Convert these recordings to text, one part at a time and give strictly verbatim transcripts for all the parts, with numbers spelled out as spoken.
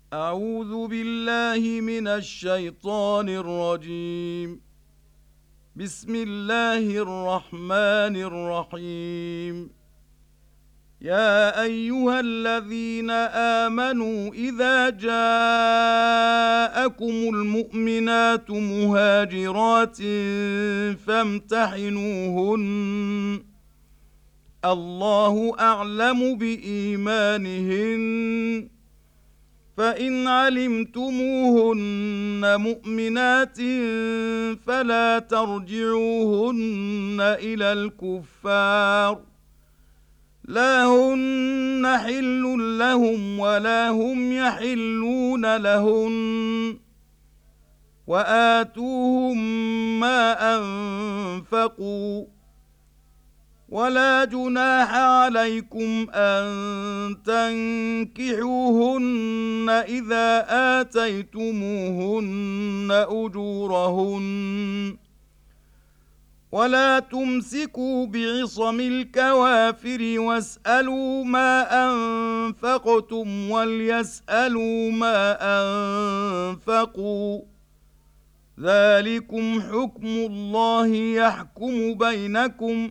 أعوذ بالله من الشيطان الرجيم. بسم الله الرحمن الرحيم. يا أيها الذين آمنوا إذا جاءكم المؤمنات مهاجرات فامتحنوهن، الله أعلم بإيمانهن، فإن علمتموهن مؤمنات فلا ترجعوهن إلى الكفار، لا هن حل لهم ولا هم يحلون لهن، وآتوهم ما أنفقوا، ولا جناح عليكم أن تنكحوهن إذا آتيتموهن أجورهن، ولا تمسكوا بعصم الكوافر واسألوا ما أنفقتم وليسألوا ما أنفقوا، ذلكم حكم الله يحكم بينكم،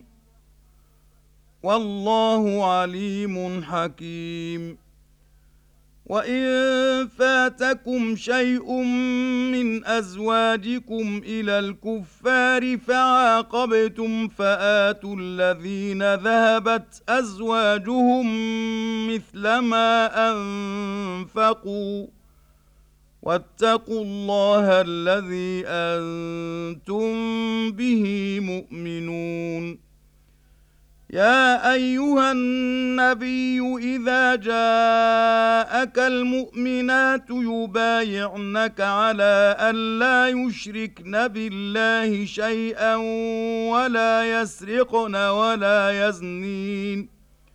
والله عليم حكيم. وإن فاتكم شيء من أزواجكم إلى الكفار فعاقبتم فآتوا الذين ذهبت أزواجهم مثل ما أنفقوا، واتقوا الله الذي أنتم به مؤمنون. يا أيها النبي إذا جاءك المؤمنات يبايعنك على أن لا يشركن بالله شيئا ولا يسرقن ولا يزنين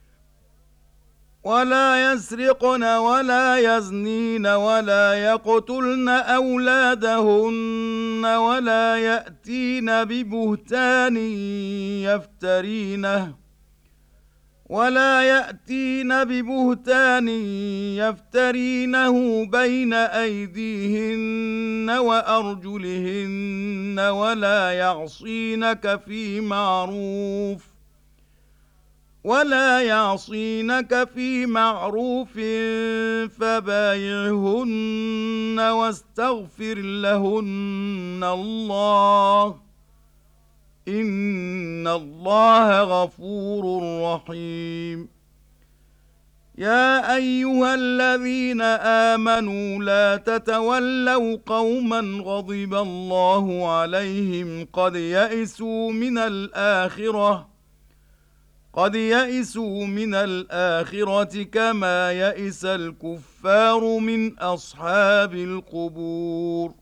ولا يسرقن ولا يزنين ولا يقتلن أولادهن ولا يأتين ببهتان يفترينه ولا يأتين ببهتان يفترينه بين أيديهن وأرجلهن ولا يعصينك في معروف ولا يعصينك في معروف فبايعهن واستغفر لهن الله، إن الله غفور رحيم. يا أيها الذين آمنوا لا تتولوا قوما غضب الله عليهم قد يئسوا من الآخرة قد يئسوا من الآخرة كما يئس الكفار من أصحاب القبور.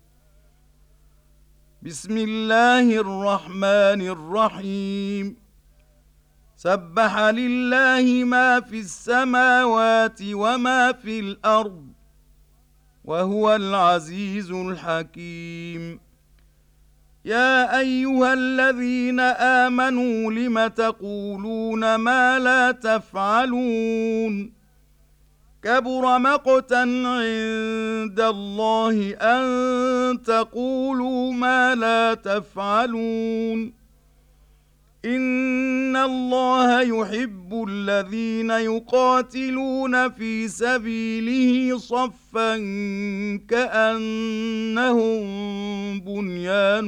بسم الله الرحمن الرحيم. سبح لله ما في السماوات وما في الأرض، وهو العزيز الحكيم. يا أيها الذين آمنوا لم تقولون ما لا تفعلون، كبر مقتا عند الله أن تقولوا ما لا تفعلون. إن الله يحب الذين يقاتلون في سبيله صفا كأنهم بنيان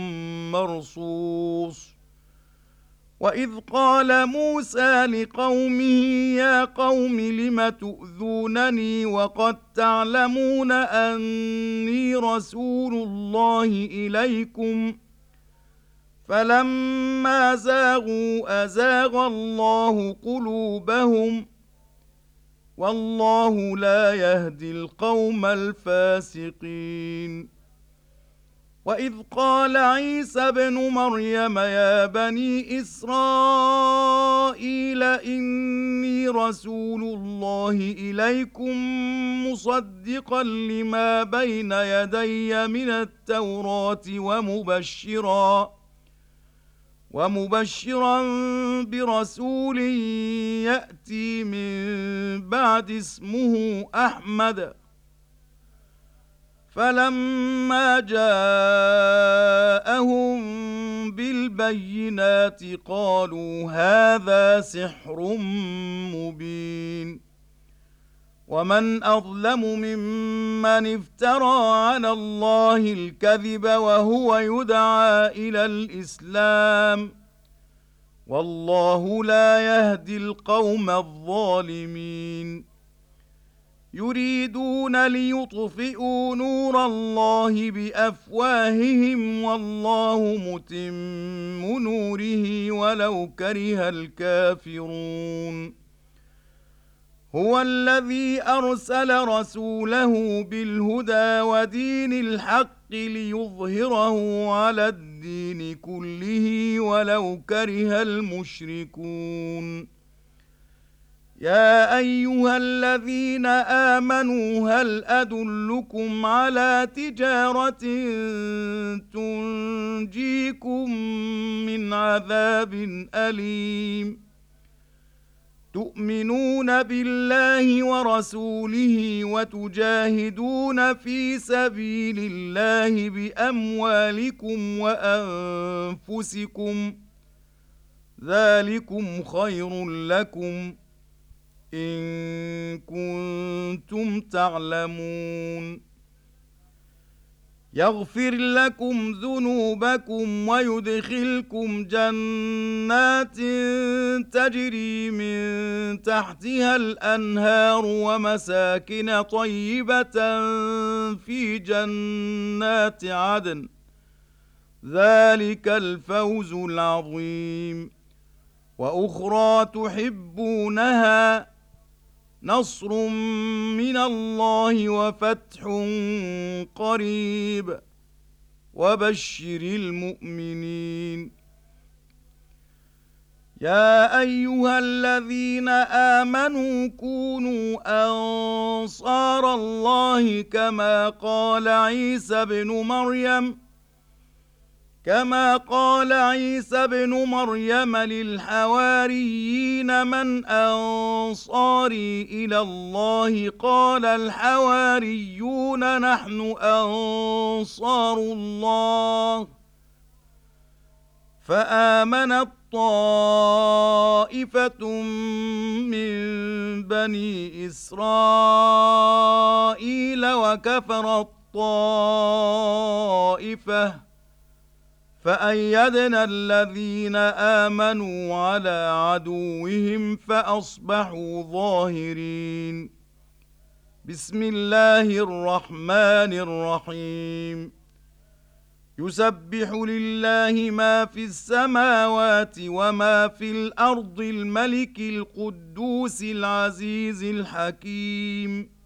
مرصوص. وإذ قال موسى لقومه يا قوم لم تؤذونني وقد تعلمون أني رسول الله إليكم، فلما زاغوا أزاغ الله قلوبهم، والله لا يهدي القوم الفاسقين. وإذ قال عيسى ابن مريم يا بني إسرائيل إني رسول الله إليكم مصدقا لما بين يدي من التوراة ومبشرا ومبشرا برسول يأتي من بعد اسمه أحمد فلما جاءهم بالبينات قالوا هذا سحر مبين ومن أظلم ممن افترى على الله الكذب وهو يدعى إلى الإسلام والله لا يهدي القوم الظالمين يريدون ليطفئوا نور الله بأفواههم والله متم نوره ولو كره الكافرون هو الذي أرسل رسوله بالهدى ودين الحق ليظهره على الدين كله ولو كره المشركون يا أيها الذين آمنوا هل أدلكم على تجارة تنجيكم من عذاب أليم تؤمنون بالله ورسوله وتجاهدون في سبيل الله بأموالكم وأنفسكم ذلكم خير لكم إن كنتم تعلمون يغفر لكم ذنوبكم ويدخلكم جنات تجري من تحتها الأنهار ومساكن طيبة في جنات عدن ذلك الفوز العظيم وأخرى تحبونها نصر من الله وفتح قريب وبشر المؤمنين يا أيها الذين آمنوا كونوا أنصار الله كما قال عيسى ابن مريم كما قال عيسى ابن مريم للحواريين من أنصاري إلى الله قال الحواريون نحن أنصار الله فآمنت طائفة من بني إسرائيل وكفرت طائفة فأيدنا الذين آمنوا على عدوهم فأصبحوا ظاهرين بسم الله الرحمن الرحيم يسبح لله ما في السماوات وما في الأرض الملك القدوس العزيز الحكيم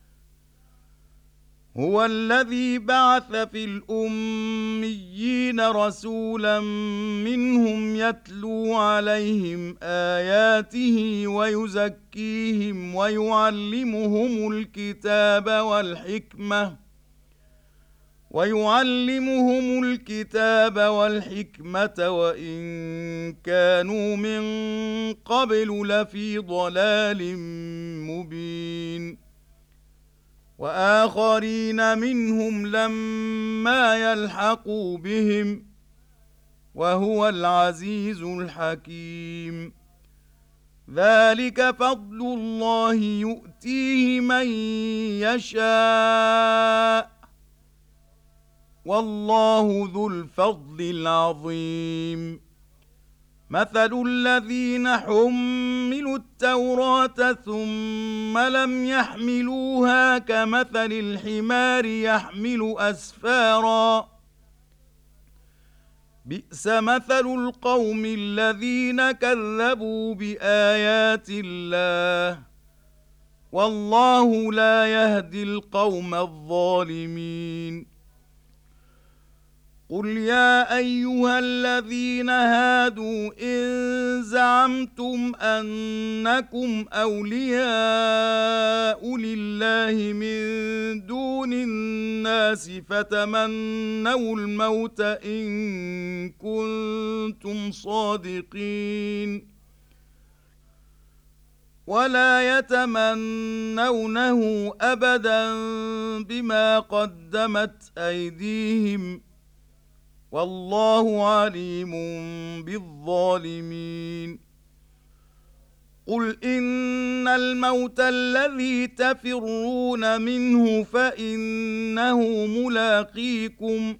هو الذي بعث في الأميين رسولا منهم يتلو عليهم آياته ويزكيهم ويعلمهم الكتاب والحكمة ويعلمهم الكتاب والحكمة وإن كانوا من قبل لفي ضلال مبين وآخرين منهم لما يلحقوا بهم وهو العزيز الحكيم ذلك فضل الله يؤتيه من يشاء والله ذو الفضل العظيم مثل الذين حملوا التوراة ثم لم يحملوها كمثل الحمار يحمل أسفارا بئس مثل القوم الذين كذبوا بآيات الله والله لا يهدي القوم الظالمين قل يا أيها الذين هادوا إن زعمتم أنكم أولياء لله من دون الناس فتمنوا الموت إن كنتم صادقين ولا يتمنونه أبدا بما قدمت أيديهم والله عليم بالظالمين. قل إن الموت الذي تفرون منه فإنه ملاقيكم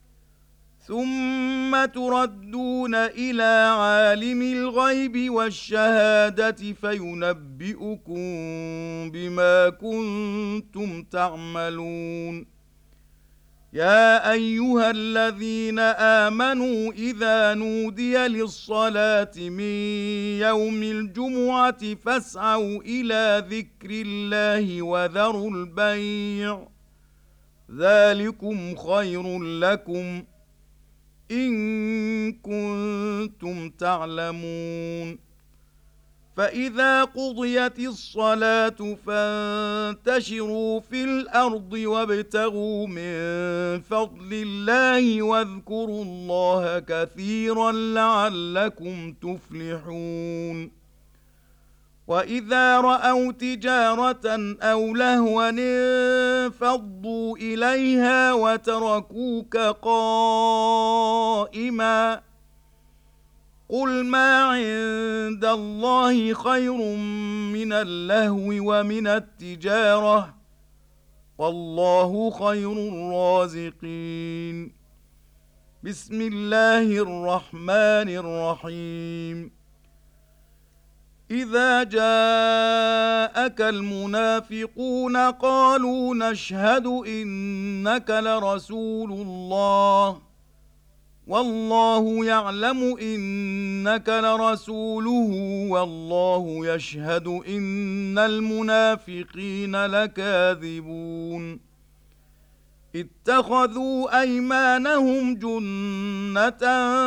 ثم تردون إلى عالم الغيب والشهادة فينبئكم بما كنتم تعملون. يا أيها الذين آمنوا إذا نودي للصلاة من يوم الجمعة فاسعوا إلى ذكر الله وذروا البيع ذلكم خير لكم إن كنتم تعلمون. فإذا قضيت الصلاة فانتشروا في الأرض وابتغوا من فضل الله واذكروا الله كثيرا لعلكم تفلحون. وإذا رأوا تجارة أو لهوا انفضوا إليها وتركوك قائما قل ما عند الله خير من اللهو ومن التجارة والله خير الرازقين. بسم الله الرحمن الرحيم. إذا جاءك المنافقون قالوا نشهد إنك لرسول الله والله يعلم إنك لرسوله والله يشهد إن المنافقين لكاذبون. اتخذوا أيمانهم جنة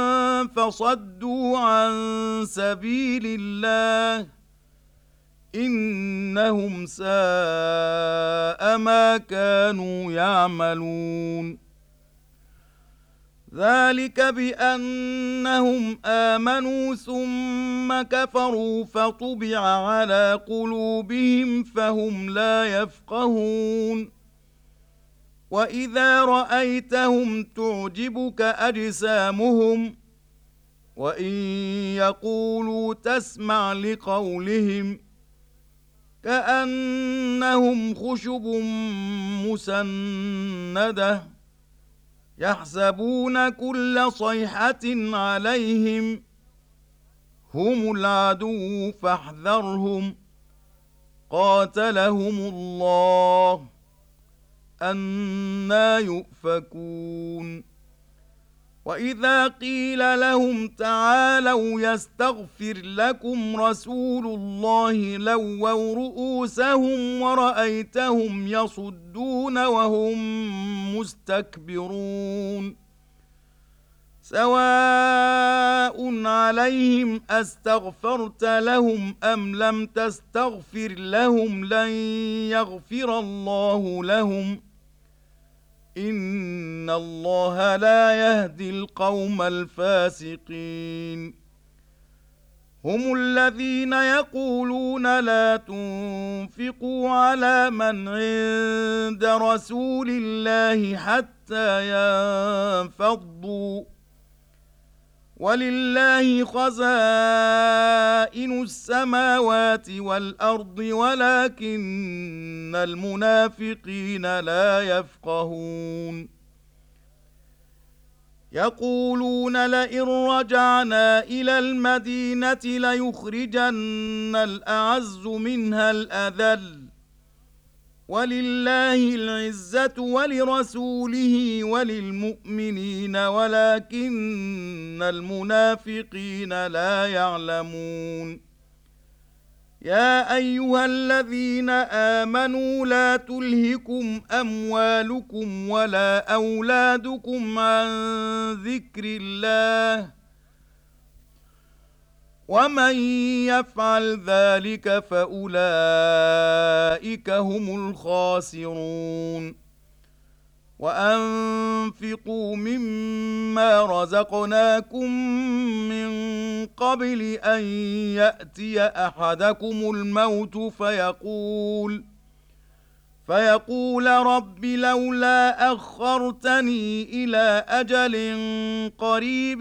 فصدوا عن سبيل الله إنهم ساء ما كانوا يعملون. ذلك بأنهم آمنوا ثم كفروا فطبع على قلوبهم فهم لا يفقهون. وإذا رأيتهم تعجبك أجسامهم وإن يقولوا تسمع لقولهم كأنهم خشب مسندة يحسبون كل صيحة عليهم هم العدو فاحذرهم قاتلهم الله أنى يؤفكون. وإذا قيل لهم تعالوا يستغفر لكم رسول الله لووا رؤوسهم ورأيتهم يصدون وهم مستكبرون. سواء عليهم أستغفرت لهم أم لم تستغفر لهم لن يغفر الله لهم إن الله لا يهدي القوم الفاسقين. هم الذين يقولون لا تنفقوا على من عند رسول الله حتى ينفضوا ولله خزائن السماوات والأرض ولكن المنافقين لا يفقهون. يقولون لئن رجعنا إلى المدينة ليخرجن الأعز منها الأذل ولله العزة ولرسوله وللمؤمنين ولكن المنافقين لا يعلمون. يا أيها الذين آمنوا لا تلهكم أموالكم ولا أولادكم عن ذكر الله ومن يفعل ذلك فأولئك هم الخاسرون. وأنفقوا مما رزقناكم من قبل أن يأتي أحدكم الموت فيقول فيقول رب لولا أخرتني إلى أجل قريب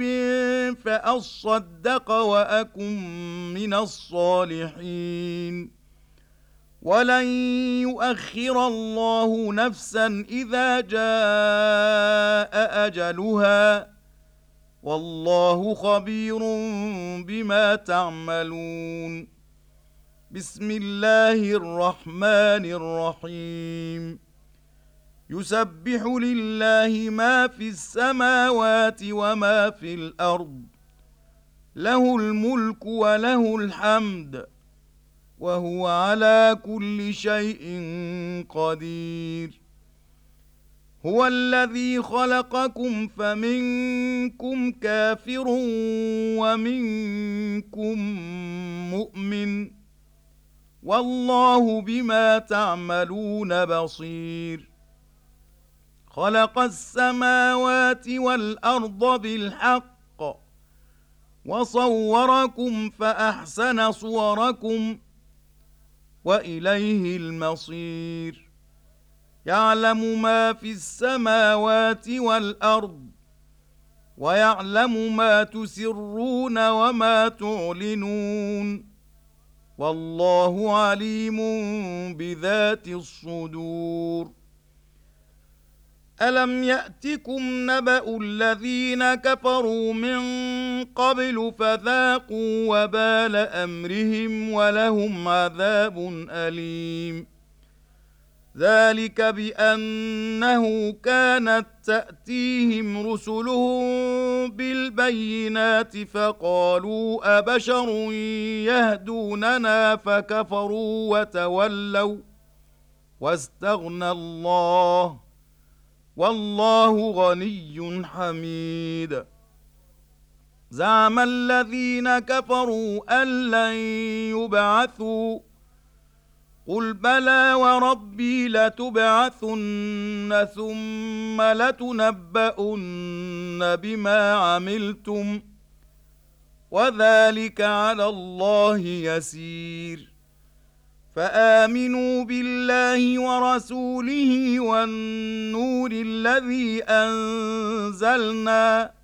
فأصدق وأكن من الصالحين ولن يؤخر الله نفسا إذا جاء أجلها والله خبير بما تعملون. بسم الله الرحمن الرحيم. يسبح لله ما في السماوات وما في الأرض له الملك وله الحمد وهو على كل شيء قدير. هو الذي خلقكم فمنكم كافر ومنكم مؤمن والله بما تعملون بصير. خلق السماوات والأرض بالحق وصوركم فأحسن صوركم وإليه المصير. يعلم ما في السماوات والأرض ويعلم ما تسرون وما تعلنون والله عليم بذات الصدور. ألم يأتكم نبأ الذين كفروا من قبل فذاقوا وبال أمرهم ولهم عذاب أليم. ذلك بأنه كانت تأتيهم رسلهم بالبينات فقالوا أبشر يهدوننا فكفروا وتولوا واستغنى الله والله غني حميد. زعم الذين كفروا أن لن يبعثوا قل بلى وربي لتبعثن ثم لتنبؤن بما عملتم وذلك على الله يسير. فآمنوا بالله ورسوله والنور الذي أنزلنا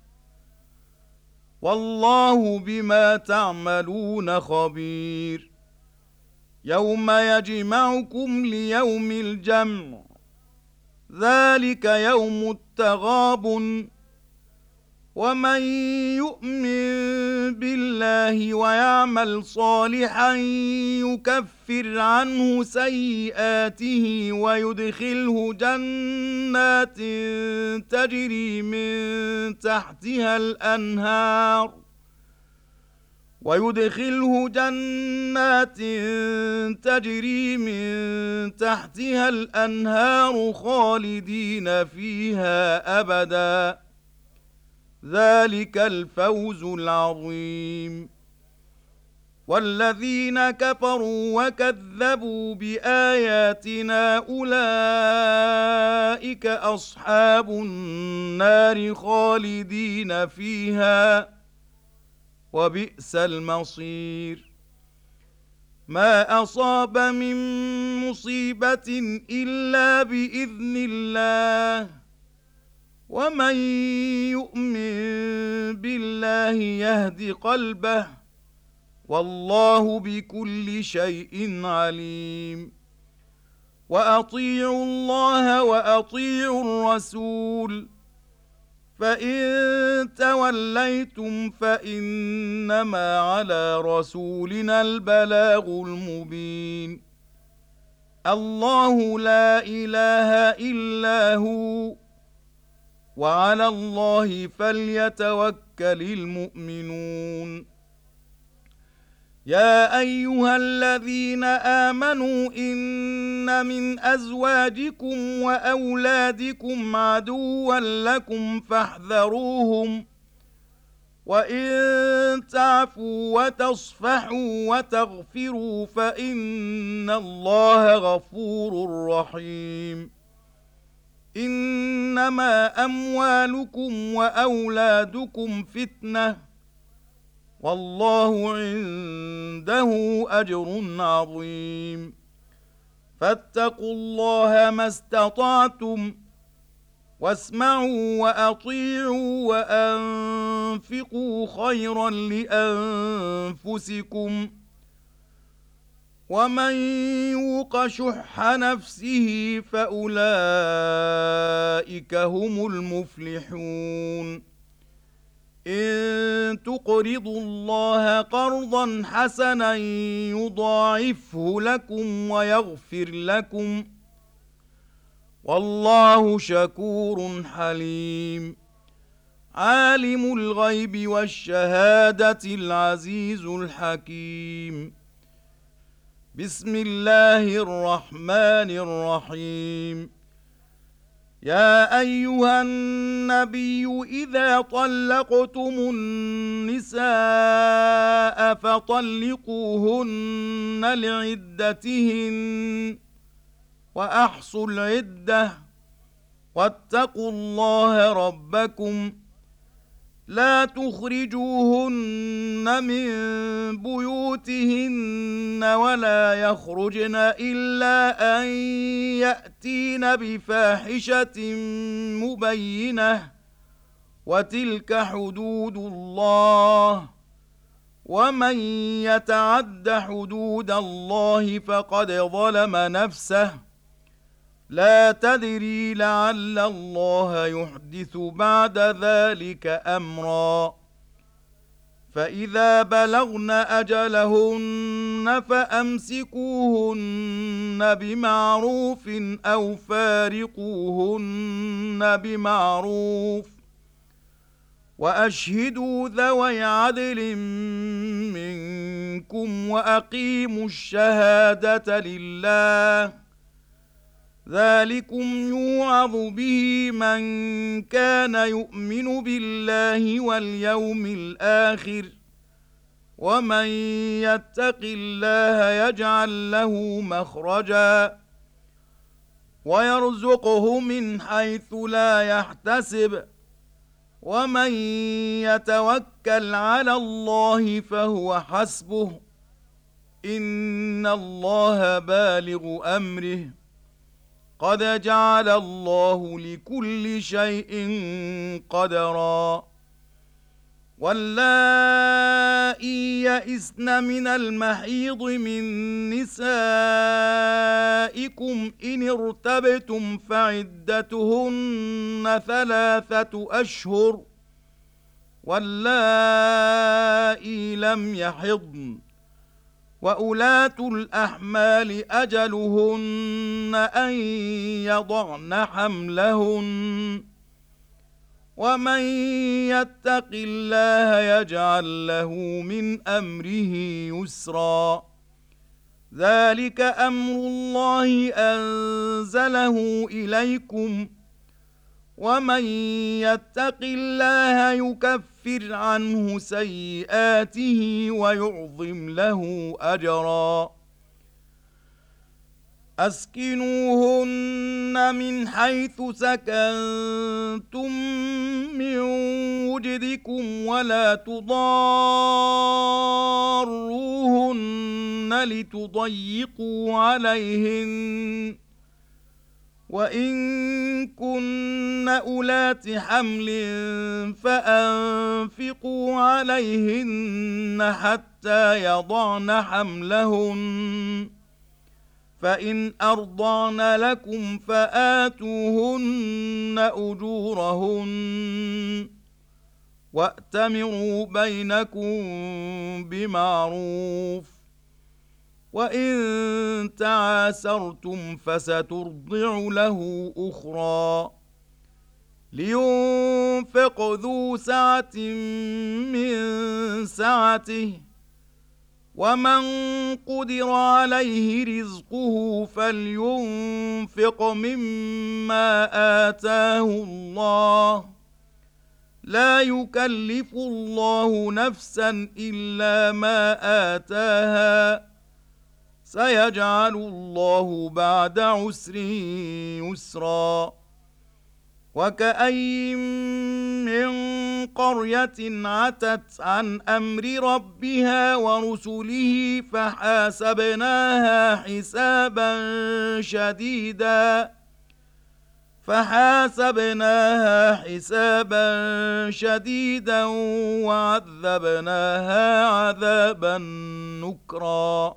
والله بما تعملون خبير. يوم يجمعكم ليوم الجمع ذلك يوم التغابن ومن يؤمن بالله ويعمل صالحا يكفر عنه سيئاته ويدخله جنات تجري من تحتها الأنهار ويدخله جنات تجري من تحتها الأنهار خالدين فيها أبدا ذلك الفوز العظيم. والذين كفروا وكذبوا بآياتنا أولئك أصحاب النار خالدين فيها وبئس المصير. ما أصاب من مصيبة إلا بإذن الله ومن يؤمن بالله يهد قلبه والله بكل شيء عليم. وأطيعوا الله وأطيعوا الرسول فإن توليتم فإنما على رسولنا البلاغ المبين. الله لا إله إلا هو وعلى الله فليتوكل المؤمنون. يا أيها الذين آمنوا إن من أزواجكم وأولادكم عدوا لكم فاحذروهم وإن تعفوا وتصفحوا وتغفروا فإن الله غفور رحيم. إنما أموالكم وأولادكم فتنة والله عنده أجر عظيم فاتقوا الله ما استطعتم واسمعوا وأطيعوا وأنفقوا خيرا لأنفسكم ومن يوق شح نفسه فأولئك هم المفلحون إن تقرضوا الله قرضا حسنا يضاعفه لكم ويغفر لكم والله شكور حليم عالم الغيب والشهادة العزيز الحكيم بسم الله الرحمن الرحيم يا أيها النبي إذا طلقتم النساء فطلقوهن لعدتهن وأحصوا العدة واتقوا الله ربكم لا تخرجوهن من بيوتهن ولا يخرجن إلا أن يأتين بفاحشة مبينة وتلك حدود الله ومن يتعد حدود الله فقد ظلم نفسه لا تدري لعل الله يحدث بعد ذلك أمرا فإذا بلغن أجلهن فأمسكوهن بمعروف أو فارقوهن بمعروف وأشهدوا ذوي عدل منكم وأقيموا الشهادة لله ذلكم يوعظ به من كان يؤمن بالله واليوم الآخر ومن يتق الله يجعل له مخرجا ويرزقه من حيث لا يحتسب ومن يتوكل على الله فهو حسبه إن الله بالغ أمره قد جعل الله لكل شيء قدرا واللائي يئسن من المحيض من نسائكم إن ارتبتم فعدتهن ثلاثة أشهر واللائي لم يحضن وأولاة الأحمال أجلهن أن يضعن حملهن ومن يتق الله يجعل له من أمره يسرا ذلك أمر الله أنزله إليكم ومن يتق الله يكفر عنه سيئاته ويعظم له أجرا أسكنوهن من حيث سكنتم من وجدكم ولا تضاروهن لتضيقوا عليهن وإن كن أولات حمل فأنفقوا عليهن حتى يضعن حملهن فإن أرضعن لكم فآتوهن أجورهن وأتمروا بينكم بمعروف وإن تعاسرتم فسترضع له أخرى لينفق ذو سعة من سعته ومن قدر عليه رزقه فلينفق مما آتاه الله لا يكلف الله نفسا إلا ما آتاها سيجعل الله بعد عسر يسرا وكأين من قرية عتت عن أمر ربها ورسله فحاسبناها حسابا شديدا فحاسبناها حسابا شديدا وعذبناها عذابا نكرا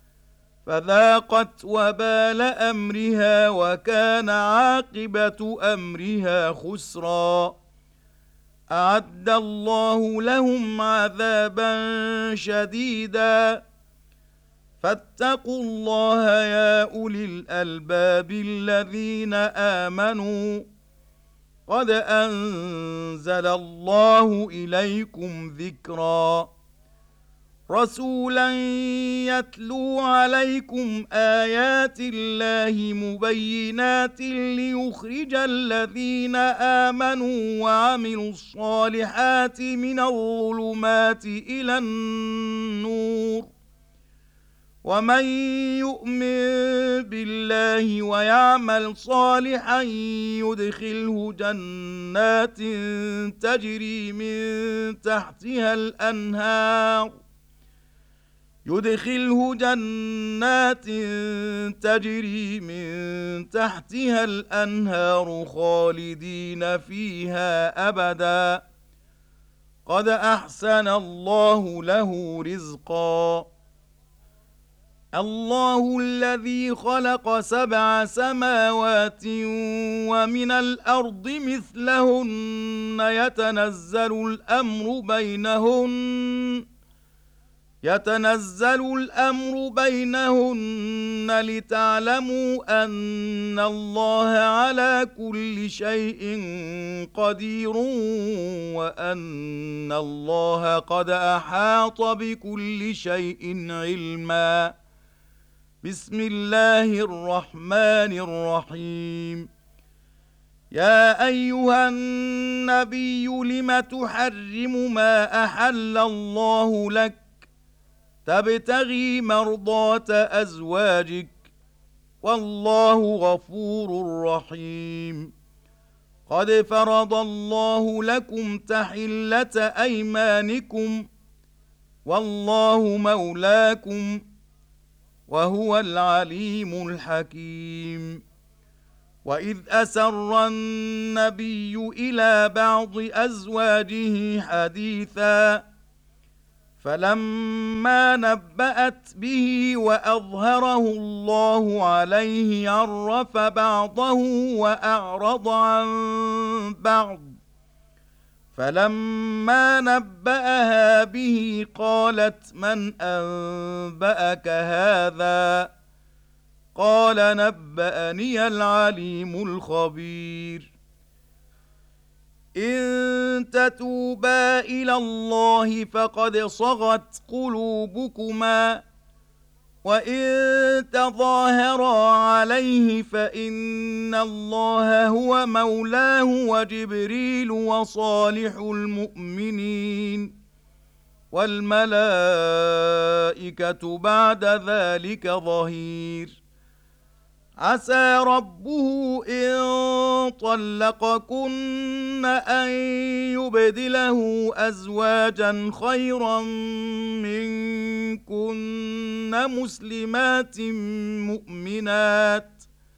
فذاقت وبال أمرها وكان عاقبة أمرها خسرا أعد الله لهم عذابا شديدا فاتقوا الله يا أولي الألباب الذين آمنوا قد أنزل الله إليكم ذكرا رسولا يتلو عليكم آيات الله مبينات ليخرج الذين آمنوا وعملوا الصالحات من الظلمات إلى النور ومن يؤمن بالله ويعمل صالحا يدخله جنات تجري من تحتها الأنهار يدخله جنات تجري من تحتها الأنهار خالدين فيها أبدا قد أحسن الله له رزقا الله الذي خلق سبع سماوات ومن الأرض مثلهن يتنزل الأمر بينهن يتنزل الأمر بينهن لتعلموا أن الله على كل شيء قدير وأن الله قد أحاط بكل شيء علما بسم الله الرحمن الرحيم يا أيها النبي لم تحرم ما أحل الله لك تبتغي مرضات أزواجك والله غفور رحيم قد فرض الله لكم تحلة أيمانكم والله مولاكم وهو العليم الحكيم وإذ أسر النبي إلى بعض أزواجه حديثا فلما نبأت به وأظهره الله عليه عرف بعضه وأعرض عن بعض فلما نبأها به قالت من أنبأك هذا قال نبأني العليم الخبير إن تتوبا إلى الله فقد صغت قلوبكما وإن تظاهرا عليه فإن الله هو مولاه وجبريل وصالح المؤمنين والملائكة بعد ذلك ظهير عسى ربه إن طلقكن أن يبدله أزواجا خيرا منكن مسلمات مؤمنات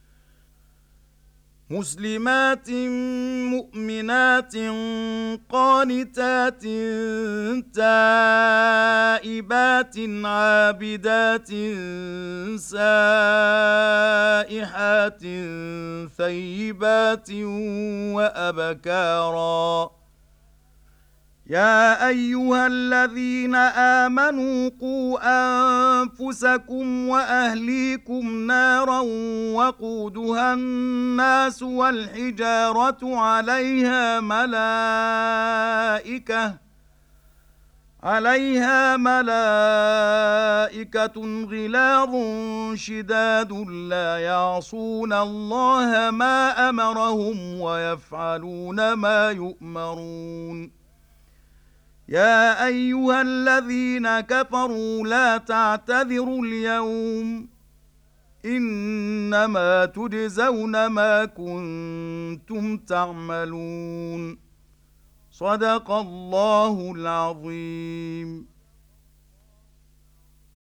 مسلمات مؤمنات قانتات تائبات عابدات سائحات ثيبات وأبكارا يا أيها الذين آمنوا قوا أنفسكم وأهليكم نارا وقودها الناس والحجارة عليها ملائكة عليها ملائكة غلاظ شداد لا يعصون الله ما أمرهم ويفعلون ما يؤمرون يا أيها الذين كفروا لا تعتذروا اليوم إنما تجزون ما كنتم تعملون. صدق الله العظيم.